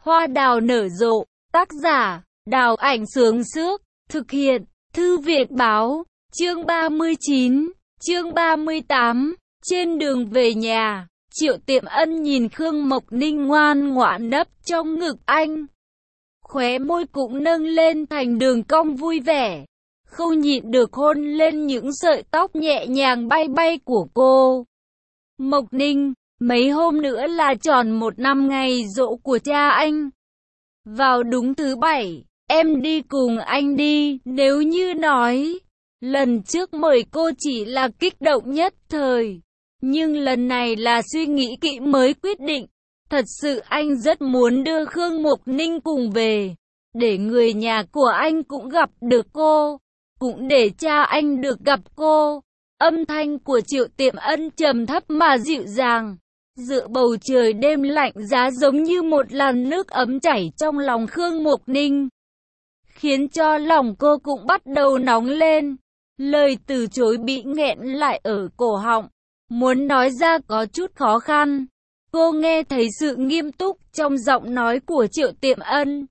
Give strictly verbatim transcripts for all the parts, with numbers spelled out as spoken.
Hoa đào nở rộ, tác giả, Đào Ảnh Sướng Sước, thực hiện, Thư viện Báo, chương ba mươi chín, chương ba mươi tám, trên đường về nhà, Triệu Tiệm Ân nhìn Khương Mộc Ninh ngoan ngoãn nấp trong ngực anh. Khóe môi cũng nâng lên thành đường cong vui vẻ, không nhịn được hôn lên những sợi tóc nhẹ nhàng bay bay của cô. Mộc Ninh, mấy hôm nữa là tròn một năm ngày giỗ của cha anh. Vào đúng thứ bảy, em đi cùng anh đi. Nếu như nói, lần trước mời cô chỉ là kích động nhất thời, nhưng lần này là suy nghĩ kỹ mới quyết định. Thật sự anh rất muốn đưa Khương Mộc Ninh cùng về, để người nhà của anh cũng gặp được cô, cũng để cha anh được gặp cô. Âm thanh của Triệu Tiệm Ân trầm thấp mà dịu dàng, giữa bầu trời đêm lạnh giá giống như một làn nước ấm chảy trong lòng Khương Mộc Ninh, khiến cho lòng cô cũng bắt đầu nóng lên. Lời từ chối bị nghẹn lại ở cổ họng, muốn nói ra có chút khó khăn. Cô nghe thấy sự nghiêm túc trong giọng nói của Triệu Tiệm Ân,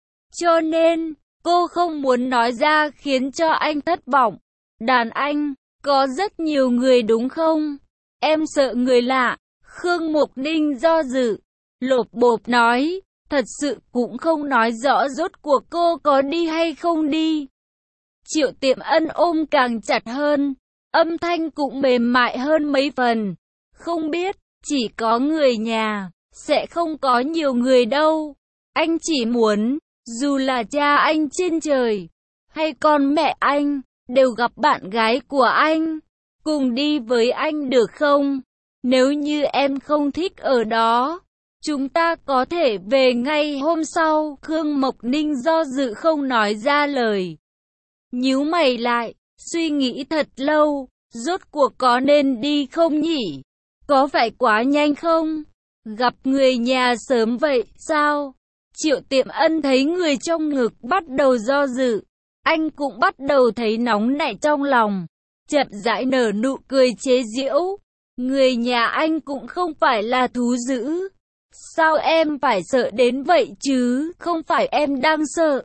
cho nên cô không muốn nói ra khiến cho anh thất vọng. Đàn anh, có rất nhiều người đúng không? Em sợ người lạ. Khương Mộc Ninh do dự, lộp bộp nói, thật sự cũng không nói rõ rốt cuộc cô có đi hay không đi. Triệu Tiệm Ân ôm càng chặt hơn, âm thanh cũng mềm mại hơn mấy phần. Không biết, chỉ có người nhà, sẽ không có nhiều người đâu. Anh chỉ muốn, dù là cha anh trên trời, hay con mẹ anh, đều gặp bạn gái của anh, cùng đi với anh được không? Nếu như em không thích ở đó, chúng ta có thể về ngay hôm sau. Khương Mộc Ninh do dự không nói ra lời, nhíu mày lại, suy nghĩ thật lâu, rốt cuộc có nên đi không nhỉ? Có phải quá nhanh không? Gặp người nhà sớm vậy sao? Triệu Tiệm Ân thấy người trong ngực bắt đầu do dự, anh cũng bắt đầu thấy nóng nảy trong lòng, chậm rãi nở nụ cười chế giễu. Người nhà anh cũng không phải là thú dữ. Sao em phải sợ đến vậy chứ? Không phải em đang sợ.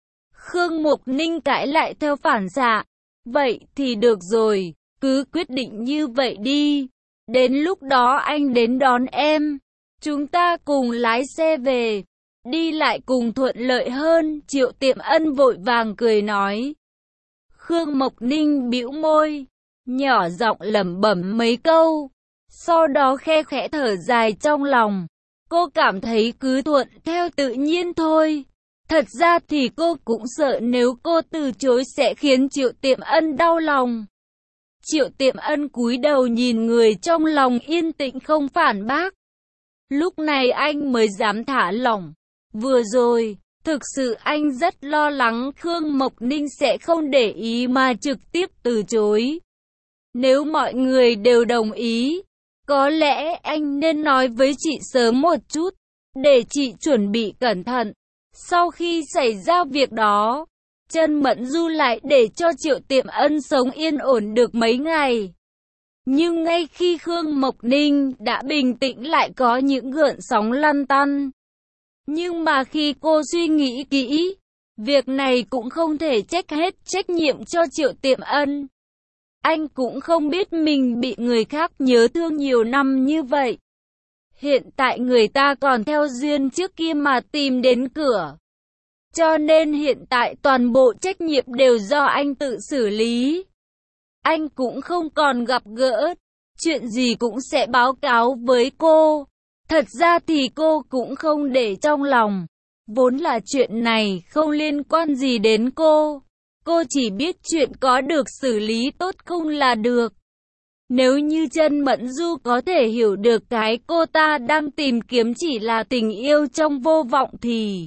Khương Mộc Ninh cãi lại theo phản xạ. Vậy thì được rồi, cứ quyết định như vậy đi. Đến lúc đó anh đến đón em, chúng ta cùng lái xe về, đi lại cùng thuận lợi hơn. Triệu Tiệm Ân vội vàng cười nói. Khương Mộc Ninh bĩu môi, nhỏ giọng lẩm bẩm mấy câu, sau đó khe khẽ thở dài trong lòng. Cô cảm thấy cứ thuận theo tự nhiên thôi. Thật ra thì cô cũng sợ nếu cô từ chối sẽ khiến Triệu Tiệm Ân đau lòng. Triệu Tiệm Ân cúi đầu nhìn người trong lòng yên tĩnh không phản bác. Lúc này anh mới dám thả lỏng. Vừa rồi, thực sự anh rất lo lắng Khương Mộc Ninh sẽ không để ý mà trực tiếp từ chối. Nếu mọi người đều đồng ý, có lẽ anh nên nói với chị sớm một chút, để chị chuẩn bị cẩn thận. Sau khi xảy ra việc đó, Trân Mẫn Du lại để cho Triệu Tiệm Ân sống yên ổn được mấy ngày. Nhưng ngay khi Khương Mộc Ninh đã bình tĩnh lại có những gợn sóng lăn tăn. Nhưng mà khi cô suy nghĩ kỹ, việc này cũng không thể trách hết trách nhiệm cho Triệu Tiệm Ân. Anh cũng không biết mình bị người khác nhớ thương nhiều năm như vậy. Hiện tại người ta còn theo duyên trước kia mà tìm đến cửa. Cho nên hiện tại toàn bộ trách nhiệm đều do anh tự xử lý. Anh cũng không còn gặp gỡ, chuyện gì cũng sẽ báo cáo với cô. Thật ra thì cô cũng không để trong lòng. Vốn là chuyện này không liên quan gì đến cô. Cô chỉ biết chuyện có được xử lý tốt không là được. Nếu như Trân Mẫn Du có thể hiểu được cái cô ta đang tìm kiếm chỉ là tình yêu trong vô vọng thì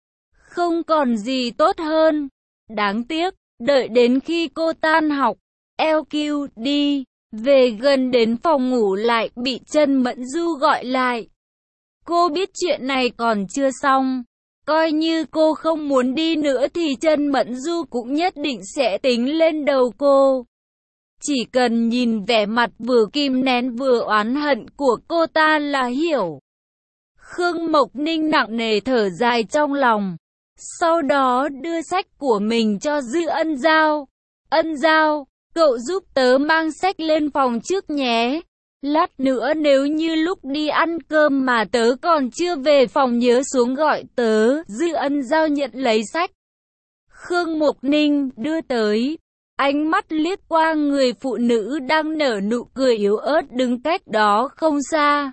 không còn gì tốt hơn. Đáng tiếc, đợi đến khi cô tan học, lờ quy đi, về gần đến phòng ngủ lại bị Trân Mẫn Du gọi lại. Cô biết chuyện này còn chưa xong. Coi như cô không muốn đi nữa thì Trân Mẫn Du cũng nhất định sẽ tính lên đầu cô. Chỉ cần nhìn vẻ mặt vừa kìm nén vừa oán hận của cô ta là hiểu. Khương Mộc Ninh nặng nề thở dài trong lòng. Sau đó đưa sách của mình cho Dư Ân Giao. Ân Giao, cậu giúp tớ mang sách lên phòng trước nhé. Lát nữa nếu như lúc đi ăn cơm mà tớ còn chưa về phòng nhớ xuống gọi tớ. Dư Ân Giao nhận lấy sách. Khương Mộc Ninh đưa tới. Ánh mắt liếc qua người phụ nữ đang nở nụ cười yếu ớt đứng cách đó không xa.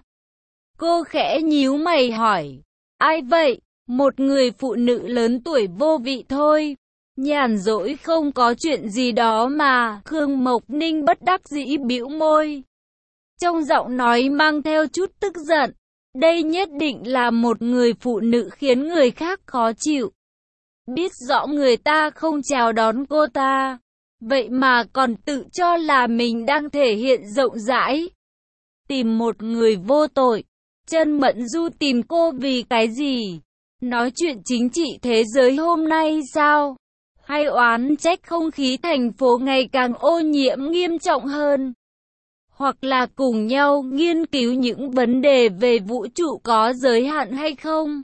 Cô khẽ nhíu mày hỏi. Ai vậy? Một người phụ nữ lớn tuổi vô vị thôi. Nhàn rỗi không có chuyện gì đó mà. Khương Mộc Ninh bất đắc dĩ bĩu môi. Trong giọng nói mang theo chút tức giận. Đây nhất định là một người phụ nữ khiến người khác khó chịu. Biết rõ người ta không chào đón cô ta. Vậy mà còn tự cho là mình đang thể hiện rộng rãi. Tìm một người vô tội. Chân Mẫn Du tìm cô vì cái gì? Nói chuyện chính trị thế giới hôm nay sao? Hay oán trách không khí thành phố ngày càng ô nhiễm nghiêm trọng hơn? Hoặc là cùng nhau nghiên cứu những vấn đề về vũ trụ có giới hạn hay không?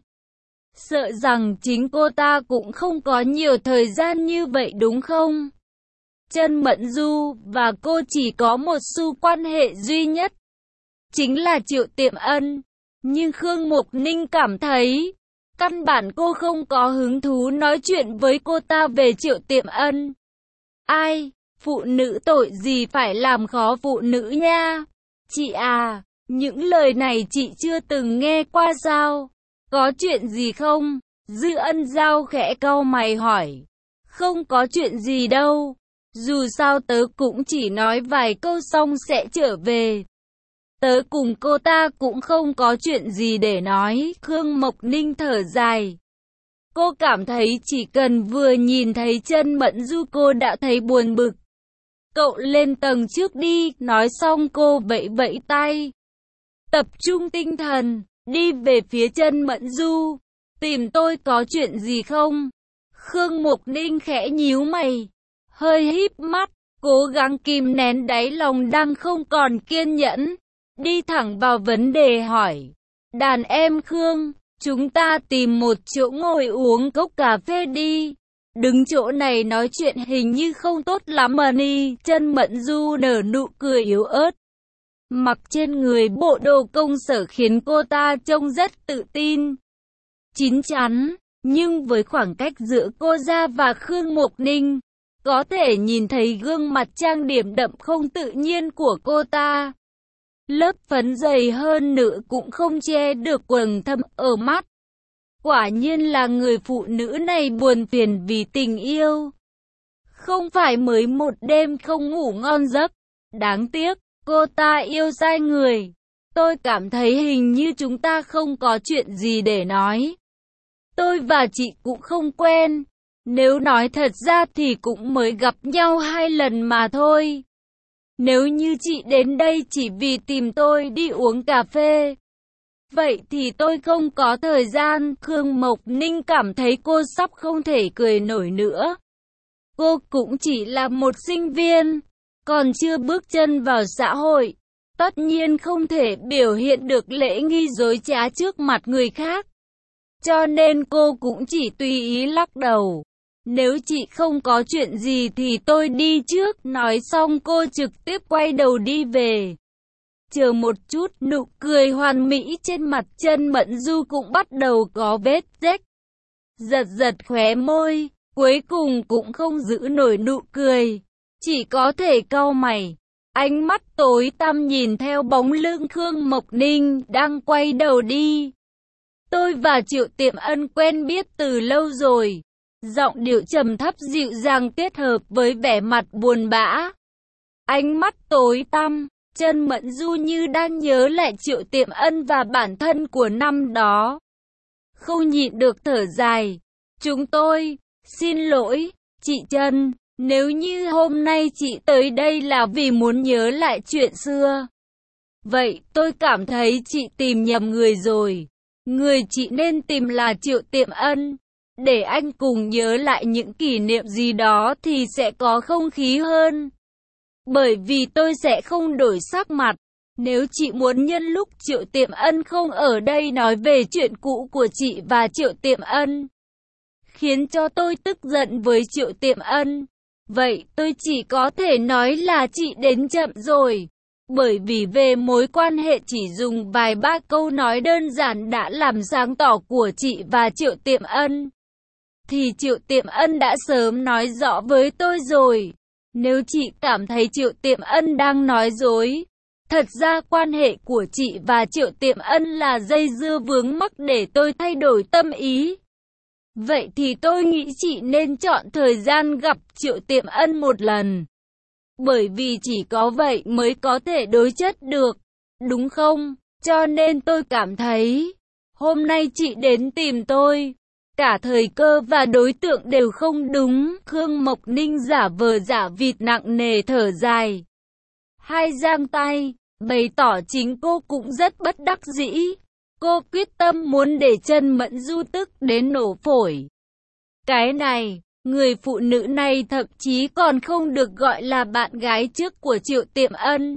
Sợ rằng chính cô ta cũng không có nhiều thời gian như vậy đúng không? Chân Mẫn Du và cô chỉ có một xu quan hệ duy nhất. Chính là Triệu Tiệm Ân. Nhưng Khương Mộc Ninh cảm thấy, căn bản cô không có hứng thú nói chuyện với cô ta về Triệu Tiệm Ân. Ai, phụ nữ tội gì phải làm khó phụ nữ nha? Chị à, những lời này chị chưa từng nghe qua sao? Có chuyện gì không? Dư Ân Giao khẽ cau mày hỏi. Không có chuyện gì đâu. Dù sao tớ cũng chỉ nói vài câu xong sẽ trở về. Tớ cùng cô ta cũng không có chuyện gì để nói. Khương Mộc Ninh thở dài. Cô cảm thấy chỉ cần vừa nhìn thấy Chân Mẫn Du cô đã thấy buồn bực. Cậu lên tầng trước đi. Nói xong cô vẫy vẫy tay. Tập trung tinh thần. Đi về phía Chân Mẫn Du. Tìm tôi có chuyện gì không? Khương Mộc Ninh khẽ nhíu mày. Hơi híp mắt. Cố gắng kìm nén đáy lòng đang không còn kiên nhẫn. Đi thẳng vào vấn đề hỏi. Đàn em Khương, chúng ta tìm một chỗ ngồi uống cốc cà phê đi. Đứng chỗ này nói chuyện hình như không tốt lắm mà đi. Chân Mẫn Du nở nụ cười yếu ớt. Mặc trên người bộ đồ công sở khiến cô ta trông rất tự tin. Chín chắn, nhưng với khoảng cách giữa cô ra và Khương Mộc Ninh, có thể nhìn thấy gương mặt trang điểm đậm không tự nhiên của cô ta. Lớp phấn dày hơn nữa cũng không che được quầng thâm ở mắt. Quả nhiên là người phụ nữ này buồn phiền vì tình yêu. Không phải mới một đêm không ngủ ngon giấc. Đáng tiếc, cô ta yêu sai người. Tôi cảm thấy hình như chúng ta không có chuyện gì để nói. Tôi và chị cũng không quen. Nếu nói thật ra thì cũng mới gặp nhau hai lần mà thôi. Nếu như chị đến đây chỉ vì tìm tôi đi uống cà phê, vậy thì tôi không có thời gian. Khương Mộc Ninh cảm thấy cô sắp không thể cười nổi nữa. Cô cũng chỉ là một sinh viên, còn chưa bước chân vào xã hội. Tất nhiên không thể biểu hiện được lễ nghi dối trá trước mặt người khác. Cho nên cô cũng chỉ tùy ý lắc đầu. Nếu chị không có chuyện gì thì tôi đi trước. Nói xong cô trực tiếp quay đầu đi về. Chờ một chút, nụ cười hoàn mỹ trên mặt Chân Mẫn Du cũng bắt đầu có vết rách. Giật giật khóe môi, cuối cùng cũng không giữ nổi nụ cười. Chỉ có thể cau mày. Ánh mắt tối tăm nhìn theo bóng lưng Khương Mộc Ninh đang quay đầu đi. Tôi và Triệu Tiệm Ân quen biết từ lâu rồi. Giọng điệu trầm thấp dịu dàng kết hợp với vẻ mặt buồn bã. Ánh mắt tối tăm, Chân Mẫn Du như đang nhớ lại Triệu Tiệm Ân và bản thân của năm đó. Không nhịn được thở dài. Chúng tôi, xin lỗi, chị Chân, nếu như hôm nay chị tới đây là vì muốn nhớ lại chuyện xưa. Vậy tôi cảm thấy chị tìm nhầm người rồi. Người chị nên tìm là Triệu Tiệm Ân. Để anh cùng nhớ lại những kỷ niệm gì đó thì sẽ có không khí hơn. Bởi vì tôi sẽ không đổi sắc mặt. Nếu chị muốn nhân lúc Triệu Tiệm Ân không ở đây nói về chuyện cũ của chị và Triệu Tiệm Ân, khiến cho tôi tức giận với Triệu Tiệm Ân, vậy tôi chỉ có thể nói là chị đến chậm rồi. Bởi vì về mối quan hệ chỉ dùng vài ba câu nói đơn giản đã làm sáng tỏ của chị và Triệu Tiệm Ân, thì Triệu Tiệm Ân đã sớm nói rõ với tôi rồi. Nếu chị cảm thấy Triệu Tiệm Ân đang nói dối, thật ra quan hệ của chị và Triệu Tiệm Ân là dây dưa vướng mắc để tôi thay đổi tâm ý, vậy thì tôi nghĩ chị nên chọn thời gian gặp Triệu Tiệm Ân một lần. Bởi vì chỉ có vậy mới có thể đối chất được, đúng không? Cho nên tôi cảm thấy, hôm nay chị đến tìm tôi, cả thời cơ và đối tượng đều không đúng. Khương Mộc Ninh giả vờ giả vịt nặng nề thở dài, hai giang tay, bày tỏ chính cô cũng rất bất đắc dĩ. Cô quyết tâm muốn để Chân Mẫn Du tức đến nổ phổi. Cái này, người phụ nữ này thậm chí còn không được gọi là bạn gái trước của Triệu Tiệm Ân.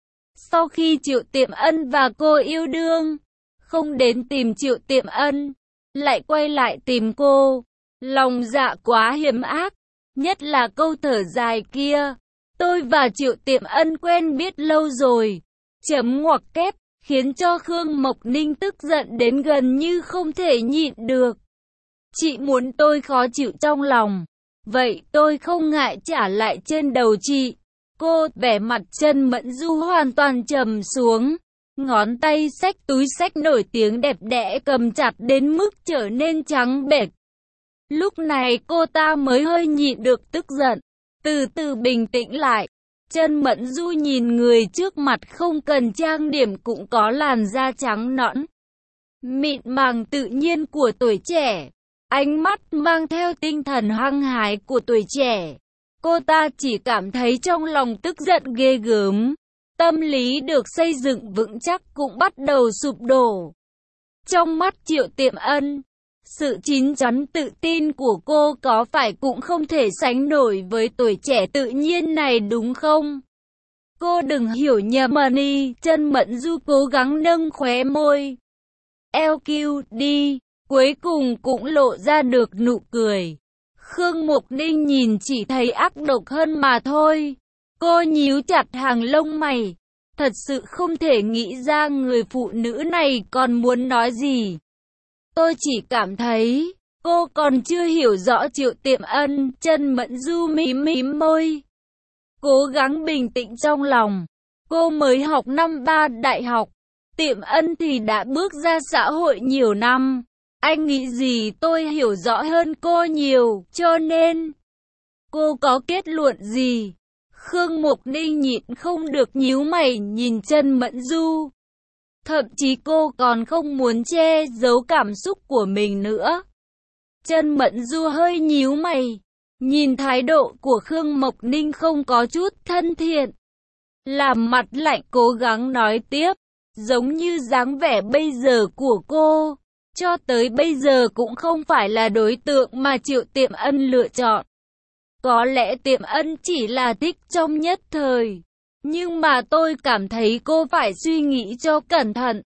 Sau khi Triệu Tiệm Ân và cô yêu đương, không đến tìm Triệu Tiệm Ân, lại quay lại tìm cô. Lòng dạ quá hiểm ác, nhất là câu thở dài kia. Tôi và Triệu Tiệm Ân quen biết lâu rồi. Chấm ngoặc kép, khiến cho Khương Mộc Ninh tức giận đến gần như không thể nhịn được. Chị muốn tôi khó chịu trong lòng, vậy tôi không ngại trả lại trên đầu chị. Cô, vẻ mặt Chân Mẫn Du hoàn toàn trầm xuống, ngón tay xách túi xách nổi tiếng đẹp đẽ cầm chặt đến mức trở nên trắng bệch. Lúc này cô ta mới hơi nhịn được tức giận, từ từ bình tĩnh lại. Chân Mẫn Du nhìn người trước mặt không cần trang điểm cũng có làn da trắng nõn, mịn màng tự nhiên của tuổi trẻ, ánh mắt mang theo tinh thần hăng hái của tuổi trẻ. Cô ta chỉ cảm thấy trong lòng tức giận ghê gớm, tâm lý được xây dựng vững chắc cũng bắt đầu sụp đổ. Trong mắt Triệu Tiệm Ân, sự chín chắn tự tin của cô có phải cũng không thể sánh nổi với tuổi trẻ tự nhiên này đúng không? Cô đừng hiểu nhầm đi. Chân Mẫn Du cố gắng nâng khóe môi. lờ quy đi, cuối cùng cũng lộ ra được nụ cười. Khương Mộc Ninh nhìn chỉ thấy ác độc hơn mà thôi. Cô nhíu chặt hàng lông mày, thật sự không thể nghĩ ra người phụ nữ này còn muốn nói gì. Tôi chỉ cảm thấy, cô còn chưa hiểu rõ Triệu Tiệm Ân. Chân Mẫn Du mím mím môi, cố gắng bình tĩnh trong lòng. Cô mới học năm ba đại học, Tiệm Ân thì đã bước ra xã hội nhiều năm. Anh nghĩ gì tôi hiểu rõ hơn cô nhiều, cho nên cô có kết luận gì? Khương Mộc Ninh nhịn không được nhíu mày nhìn Chân Mẫn Du. Thậm chí cô còn không muốn che giấu cảm xúc của mình nữa. Chân Mẫn Du hơi nhíu mày, nhìn thái độ của Khương Mộc Ninh không có chút thân thiện, làm mặt lạnh cố gắng nói tiếp, giống như dáng vẻ bây giờ của cô, cho tới bây giờ cũng không phải là đối tượng mà Triệu Tiệm Ân lựa chọn. Có lẽ Tiệm Ân chỉ là thích trong nhất thời, nhưng mà tôi cảm thấy cô phải suy nghĩ cho cẩn thận.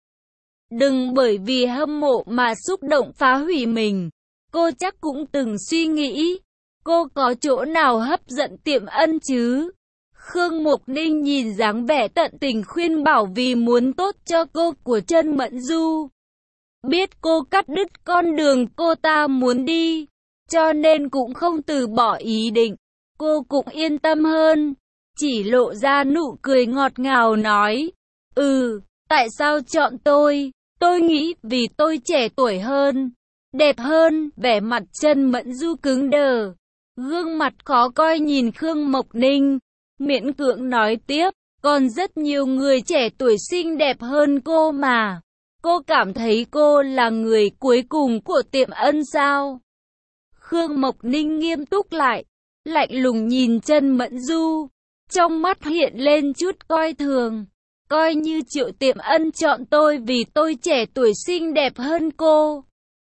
Đừng bởi vì hâm mộ mà xúc động phá hủy mình. Cô chắc cũng từng suy nghĩ, cô có chỗ nào hấp dẫn Tiệm Ân chứ? Khương Mộc Ninh nhìn dáng vẻ tận tình khuyên bảo vì muốn tốt cho cô của Chân Mẫn Du. Biết cô cắt đứt con đường cô ta muốn đi, cho nên cũng không từ bỏ ý định. Cô cũng yên tâm hơn, chỉ lộ ra nụ cười ngọt ngào nói, ừ, tại sao chọn tôi? Tôi nghĩ vì tôi trẻ tuổi hơn, đẹp hơn. Vẻ mặt Chân Mẫn Du cứng đờ, gương mặt khó coi nhìn Khương Mộc Ninh, miễn cưỡng nói tiếp, còn rất nhiều người trẻ tuổi xinh đẹp hơn cô mà. Cô cảm thấy cô là người cuối cùng của Tiệm Ân sao? Khương Mộc Ninh nghiêm túc lại, lạnh lùng nhìn Chân Mẫn Du, trong mắt hiện lên chút coi thường. Coi như Triệu Tiệm Ân chọn tôi vì tôi trẻ tuổi xinh đẹp hơn cô,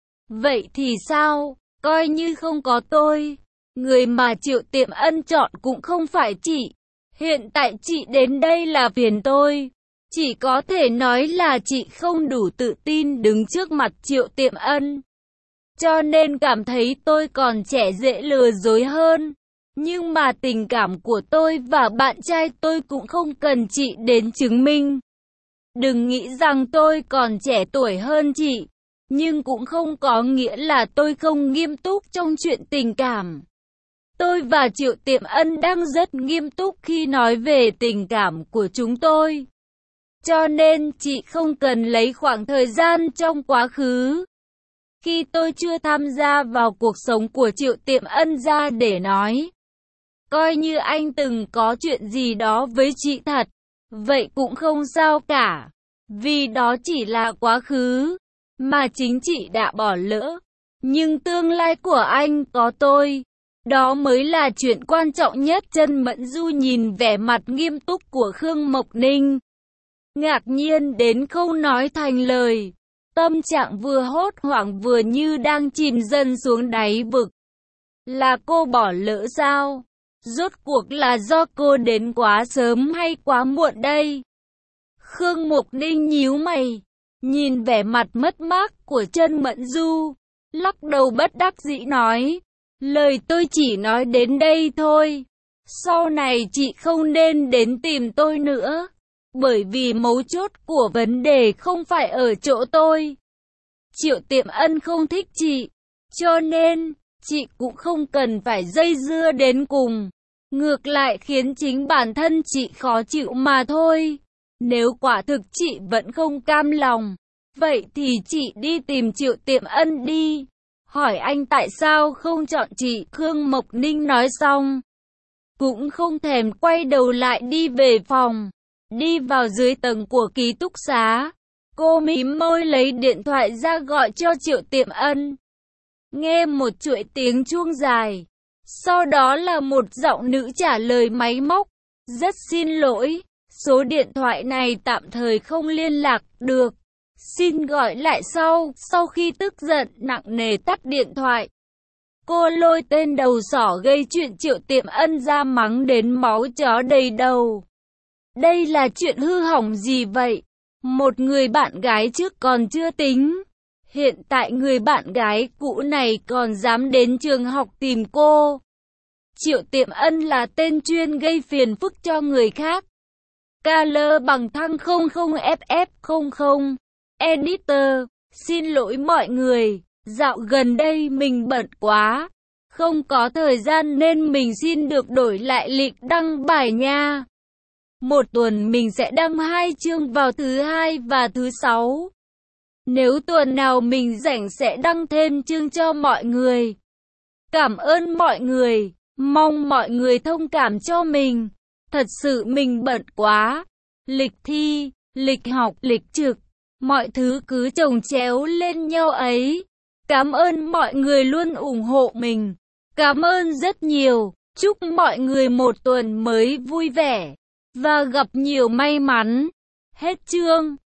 vậy thì sao? Coi như không có tôi, người mà Triệu Tiệm Ân chọn cũng không phải chị. Hiện tại chị đến đây là phiền tôi, Chỉ có thể nói là chị không đủ tự tin đứng trước mặt Triệu Tiệm Ân. Cho nên cảm thấy tôi còn trẻ dễ lừa dối hơn. Nhưng mà tình cảm của tôi và bạn trai tôi cũng không cần chị đến chứng minh. Đừng nghĩ rằng tôi còn trẻ tuổi hơn chị. Nhưng cũng không có nghĩa là tôi không nghiêm túc trong chuyện tình cảm. Tôi và Triệu Tiệm Ân đang rất nghiêm túc khi nói về tình cảm của chúng tôi. Cho nên chị không cần lấy khoảng thời gian trong quá khứ, khi tôi chưa tham gia vào cuộc sống của Triệu Tiệm Ân ra để nói. Coi như anh từng có chuyện gì đó với chị thật, vậy cũng không sao cả. Vì đó chỉ là quá khứ, mà chính chị đã bỏ lỡ. Nhưng tương lai của anh có tôi, đó mới là chuyện quan trọng nhất. Trân Mẫn Du nhìn vẻ mặt nghiêm túc của Khương Mộc Ninh, ngạc nhiên đến không nói thành lời. Tâm trạng vừa hốt hoảng vừa như đang chìm dần xuống đáy vực. Là cô bỏ lỡ sao? Rốt cuộc là do cô đến quá sớm hay quá muộn đây? Khương Mộc Ninh nhíu mày, nhìn vẻ mặt mất mát của Trân Mẫn Du, lắc đầu bất đắc dĩ nói, lời tôi chỉ nói đến đây thôi. Sau này chị không nên đến tìm tôi nữa, bởi vì mấu chốt của vấn đề không phải ở chỗ tôi. Triệu Tiệm Ân không thích chị, cho nên chị cũng không cần phải dây dưa đến cùng. Ngược lại khiến chính bản thân chị khó chịu mà thôi. Nếu quả thực chị vẫn không cam lòng, vậy thì chị đi tìm Triệu Tiệm Ân đi. Hỏi anh tại sao không chọn chị. Khương Mộc Ninh nói xong, cũng không thèm quay đầu lại đi về phòng. Đi vào dưới tầng của ký túc xá, cô mím môi lấy điện thoại ra gọi cho Triệu Tiệm Ân. Nghe một chuỗi tiếng chuông dài, sau đó là một giọng nữ trả lời máy móc. Rất xin lỗi, số điện thoại này tạm thời không liên lạc được. Xin gọi lại sau. Sau khi tức giận nặng nề tắt điện thoại, cô lôi tên đầu sỏ gây chuyện Triệu Tiệm Ân ra mắng đến máu chó đầy đầu. Đây là chuyện hư hỏng gì vậy? Một người bạn gái trước còn chưa tính, hiện tại người bạn gái cũ này còn dám đến trường học tìm cô. Triệu Tiệm Ân là tên chuyên gây phiền phức cho người khác. ca lờ bằng thăng không không F F không không. Editor, xin lỗi mọi người, dạo gần đây mình bận quá, không có thời gian nên mình xin được đổi lại lịch đăng bài nha. Một tuần mình sẽ đăng hai chương vào thứ hai và thứ sáu. Nếu tuần nào mình rảnh sẽ đăng thêm chương cho mọi người. Cảm ơn mọi người, mong mọi người thông cảm cho mình. Thật sự mình bận quá. Lịch thi, lịch học, lịch trực, mọi thứ cứ chồng chéo lên nhau ấy. Cảm ơn mọi người luôn ủng hộ mình. Cảm ơn rất nhiều. Chúc mọi người một tuần mới vui vẻ và gặp nhiều may mắn. Hết chương.